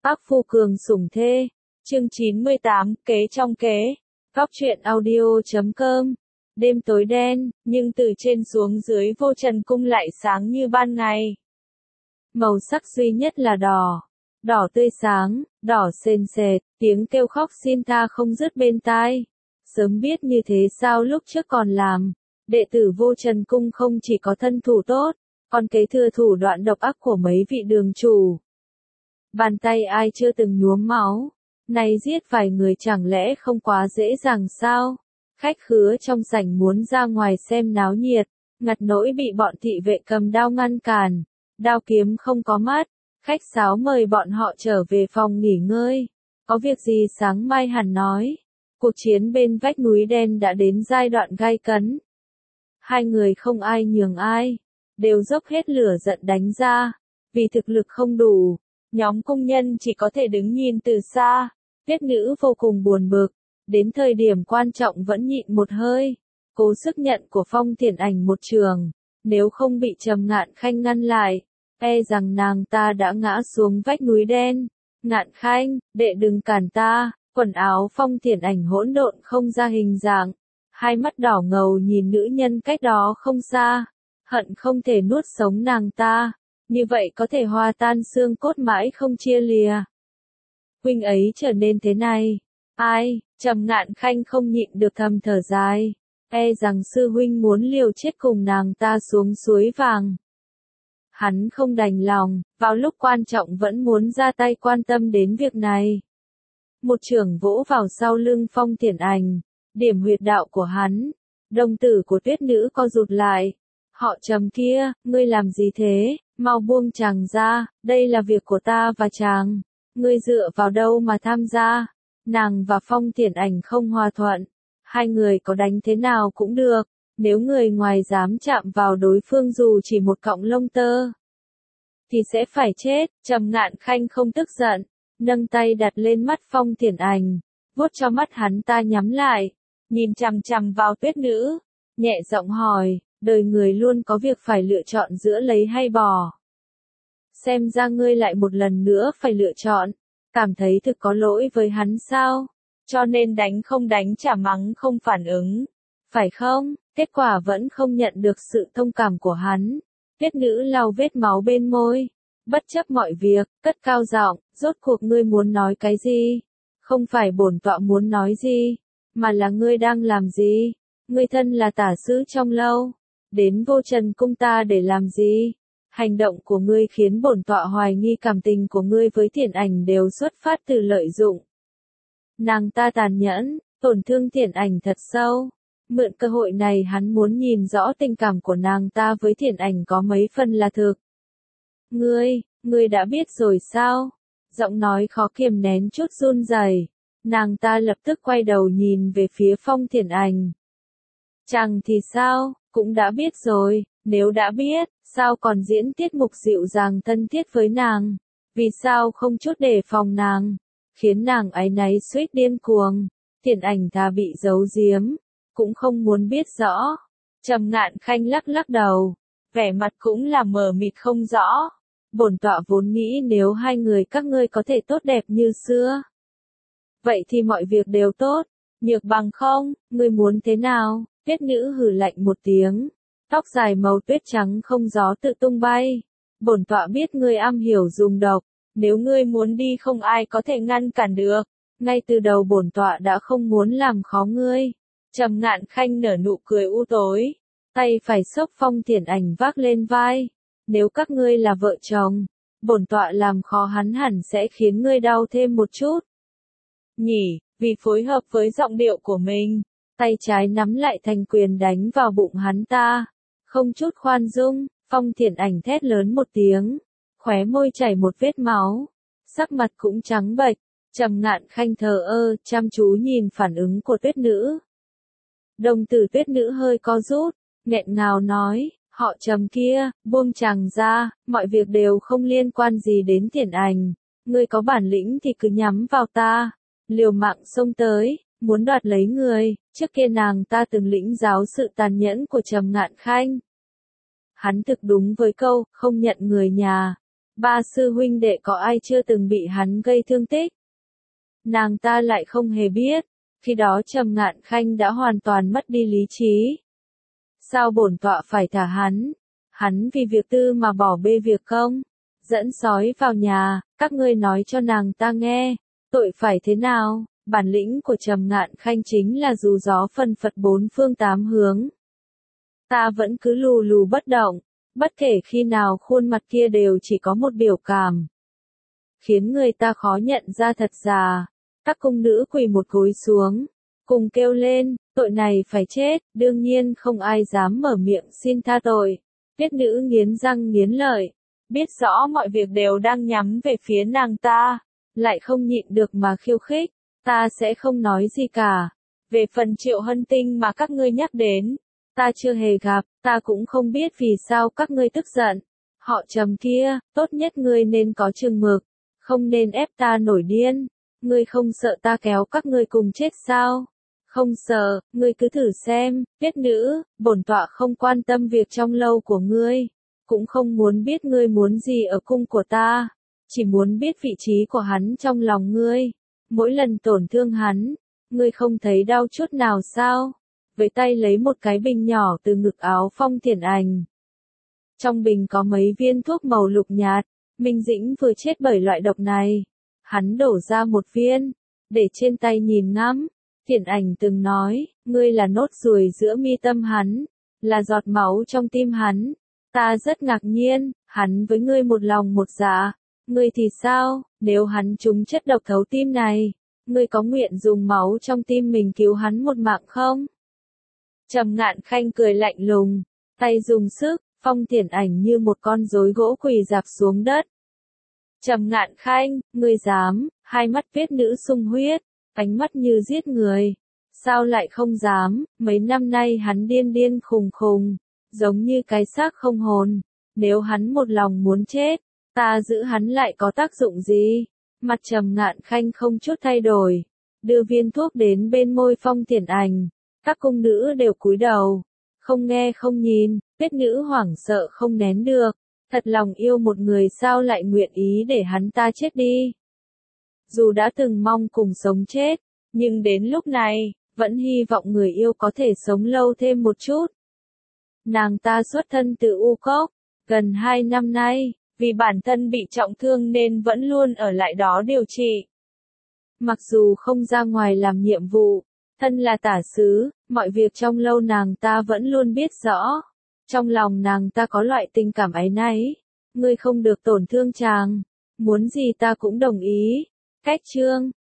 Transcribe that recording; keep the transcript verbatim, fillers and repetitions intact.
Ác phu cường sủng thê. Chương chín mươi tám, kế trong kế. Góc truyện audio chấm com. Đêm tối đen, nhưng từ trên xuống dưới Vô Trần Cung lại sáng như ban ngày. Màu sắc duy nhất là đỏ. Đỏ tươi sáng, đỏ sền sệt, tiếng kêu khóc xin tha không dứt bên tai. Sớm biết như thế sao lúc trước còn làm. Đệ tử Vô Trần Cung không chỉ có thân thủ tốt, còn kế thừa thủ đoạn độc ác của mấy vị đường chủ. Bàn tay ai chưa từng nhuốm máu, này giết vài người chẳng lẽ không quá dễ dàng sao? Khách khứa trong sảnh muốn ra ngoài xem náo nhiệt, ngặt nỗi bị bọn thị vệ cầm đao ngăn cản, đao kiếm không có mắt, khách sáo mời bọn họ trở về phòng nghỉ ngơi, có việc gì sáng mai hẳn nói. Cuộc chiến bên vách núi đen đã đến giai đoạn gay cấn. Hai người không ai nhường ai, đều dốc hết lửa giận đánh ra, vì thực lực không đủ. Nhóm công nhân chỉ có thể đứng nhìn từ xa, Tuyết Nữ vô cùng buồn bực, đến thời điểm quan trọng vẫn nhịn một hơi, cố sức nhận của Phong Thiển Ảnh một trường, nếu không bị Trầm Ngạn Khanh ngăn lại, e rằng nàng ta đã ngã xuống vách núi đen. Ngạn Khanh, đệ đừng cản ta, quần áo Phong Thiển Ảnh hỗn độn không ra hình dạng, hai mắt đỏ ngầu nhìn nữ nhân cách đó không xa, hận không thể nuốt sống nàng ta. Như vậy có thể hòa tan xương cốt mãi không chia lìa. Huynh ấy trở nên thế này. Ai, Trầm Ngạn Khanh không nhịn được thầm thở dài. E rằng sư huynh muốn liều chết cùng nàng ta xuống suối vàng. Hắn không đành lòng, vào lúc quan trọng vẫn muốn ra tay quan tâm đến việc này. Một chưởng vỗ vào sau lưng Phong Thiển Ảnh, điểm huyệt đạo của hắn. Đồng tử của Tuyết Nữ co rụt lại. Họ Trầm kia, ngươi làm gì thế? Mau buông chàng ra, đây là việc của ta và chàng. Ngươi dựa vào đâu mà tham gia? Nàng và Phong Thiển Ảnh không hòa thuận. Hai người có đánh thế nào cũng được. Nếu người ngoài dám chạm vào đối phương dù chỉ một cọng lông tơ, thì sẽ phải chết. Trầm Ngạn Khanh không tức giận, nâng tay đặt lên mắt Phong Thiển Ảnh, vuốt cho mắt hắn ta nhắm lại, nhìn chằm chằm vào Tuyết Nữ, nhẹ giọng hỏi. Đời người luôn có việc phải lựa chọn giữa lấy hay bỏ. Xem ra ngươi lại một lần nữa phải lựa chọn, cảm thấy thực có lỗi với hắn sao? Cho nên đánh không đánh chả mắng không phản ứng, phải không? Kết quả vẫn không nhận được sự thông cảm của hắn. Tuyết Nữ lau vết máu bên môi, bất chấp mọi việc, cất cao giọng, rốt cuộc ngươi muốn nói cái gì? Không phải bổn tọa muốn nói gì, mà là ngươi đang làm gì? Ngươi thân là tả sứ trong lâu, đến Vô Trần Cung ta để làm gì? Hành động của ngươi khiến bổn tọa hoài nghi cảm tình của ngươi với Thiển Ảnh đều xuất phát từ lợi dụng. Nàng ta tàn nhẫn, tổn thương Thiển Ảnh thật sâu. Mượn cơ hội này hắn muốn nhìn rõ tình cảm của nàng ta với Thiển Ảnh có mấy phần là thực. Ngươi, ngươi đã biết rồi sao? Giọng nói khó kiềm nén chút run rẩy. Nàng ta lập tức quay đầu nhìn về phía Phong Thiển Ảnh. Chàng thì sao, cũng đã biết rồi, nếu đã biết, sao còn diễn tiết mục dịu dàng thân thiết với nàng? Vì sao không chút đề phòng nàng, khiến nàng áy náy suýt điên cuồng? Thiển Ảnh thà bị giấu giếm, cũng không muốn biết rõ. Trầm Ngạn Khanh lắc lắc đầu, vẻ mặt cũng là mờ mịt không rõ. Bổn tọa vốn nghĩ nếu hai người các ngươi có thể tốt đẹp như xưa, vậy thì mọi việc đều tốt. Nhược bằng không, ngươi muốn thế nào? Tuyết Nữ hừ lạnh một tiếng, tóc dài màu tuyết trắng không gió tự tung bay. Bổn tọa biết ngươi am hiểu dùng độc, nếu ngươi muốn đi không ai có thể ngăn cản được. Ngay từ đầu bổn tọa đã không muốn làm khó ngươi. Trầm Ngạn Khanh nở nụ cười u tối, tay phải xốc Phong Thiển Ảnh vác lên vai. Nếu các ngươi là vợ chồng, bổn tọa làm khó hắn hẳn sẽ khiến ngươi đau thêm một chút. Nhỉ, vì phối hợp với giọng điệu của mình, tay trái nắm lại thành quyền đánh vào bụng hắn ta. Không chút khoan dung, Phong Thiển Ảnh thét lớn một tiếng, khóe môi chảy một vết máu, sắc mặt cũng trắng bệch. Trầm Ngạn Khanh thờ ơ, chăm chú nhìn phản ứng của Tuyết Nữ. Đồng tử Tuyết Nữ hơi co rút, nghẹn ngào nói, họ Trầm kia, buông chàng ra, mọi việc đều không liên quan gì đến Thiển Ảnh. Ngươi có bản lĩnh thì cứ nhắm vào ta, liều mạng xông tới, muốn đoạt lấy người. Trước kia nàng ta từng lĩnh giáo sự tàn nhẫn của Trầm Ngạn Khanh. Hắn thực đúng với câu, không nhận người nhà, Ba sư huynh đệ có ai chưa từng bị hắn gây thương tích? Nàng ta lại không hề biết, khi đó Trầm Ngạn Khanh đã hoàn toàn mất đi lý trí. Sao bổn tọa phải thả hắn? Hắn vì việc tư mà bỏ bê việc công, dẫn sói vào nhà, các ngươi nói cho nàng ta nghe, tội phải thế nào? Bản lĩnh của Trầm Ngạn Khanh chính là dù gió phân phật bốn phương tám hướng. Ta vẫn cứ lù lù bất động, bất kể khi nào khuôn mặt kia đều chỉ có một biểu cảm, khiến người ta khó nhận ra thật giả. Các cung nữ quỳ một gối xuống, cùng kêu lên, tội này phải chết, đương nhiên không ai dám mở miệng xin tha tội. Tuyết nữ nghiến răng nghiến lợi, biết rõ mọi việc đều đang nhắm về phía nàng ta, lại không nhịn được mà khiêu khích, ta sẽ không nói gì cả. Về phần Triệu Hân Tinh mà các ngươi nhắc đến, ta chưa hề gặp, ta cũng không biết vì sao các ngươi tức giận. Họ Trầm kia, tốt nhất ngươi nên có chừng mực, không nên ép ta nổi điên. Ngươi không sợ ta kéo các ngươi cùng chết sao? Không sợ, ngươi cứ thử xem. Tuyết nữ, bổn tọa không quan tâm việc trong lâu của ngươi, cũng không muốn biết ngươi muốn gì ở cung của ta, chỉ muốn biết vị trí của hắn trong lòng ngươi. Mỗi lần tổn thương hắn, ngươi không thấy đau chút nào sao? Với tay lấy một cái bình nhỏ từ ngực áo Phong Thiển Ảnh. Trong bình có mấy viên thuốc màu lục nhạt, Minh Dĩnh vừa chết bởi loại độc này. Hắn đổ ra một viên, để trên tay nhìn ngắm. Thiển Ảnh từng nói, ngươi là nốt ruồi giữa mi tâm hắn, là giọt máu trong tim hắn. Ta rất ngạc nhiên, hắn với ngươi một lòng một dạ. Ngươi thì sao, nếu hắn trúng chất độc thấu tim này, ngươi có nguyện dùng máu trong tim mình cứu hắn một mạng không? Trầm Ngạn Khanh cười lạnh lùng, tay dùng sức, Phong Thiển Ảnh như một con rối gỗ quỳ rạp xuống đất. Trầm Ngạn Khanh, ngươi dám? Hai mắt Tuyết nữ sung huyết, ánh mắt như giết người. Sao lại không dám? Mấy năm nay hắn điên điên khùng khùng, giống như cái xác không hồn. Nếu hắn một lòng muốn chết, ta giữ hắn lại có tác dụng gì? Mặt Trầm Ngạn Khanh không chút thay đổi, đưa viên thuốc đến bên môi Phong Thiển Ảnh. Các cung nữ đều cúi đầu, không nghe không nhìn. Tuyết nữ hoảng sợ không nén được, thật lòng yêu một người sao lại nguyện ý để hắn ta chết đi. Dù đã từng mong cùng sống chết, nhưng đến lúc này, vẫn hy vọng người yêu có thể sống lâu thêm một chút. Nàng ta xuất thân từ U Cốc, gần hai năm nay, vì bản thân bị trọng thương nên vẫn luôn ở lại đó điều trị. Mặc dù không ra ngoài làm nhiệm vụ, thân là tả sứ, mọi việc trong lâu nàng ta vẫn luôn biết rõ. Trong lòng nàng ta có loại tình cảm áy náy. Ngươi không được tổn thương chàng, muốn gì ta cũng đồng ý. Cách chương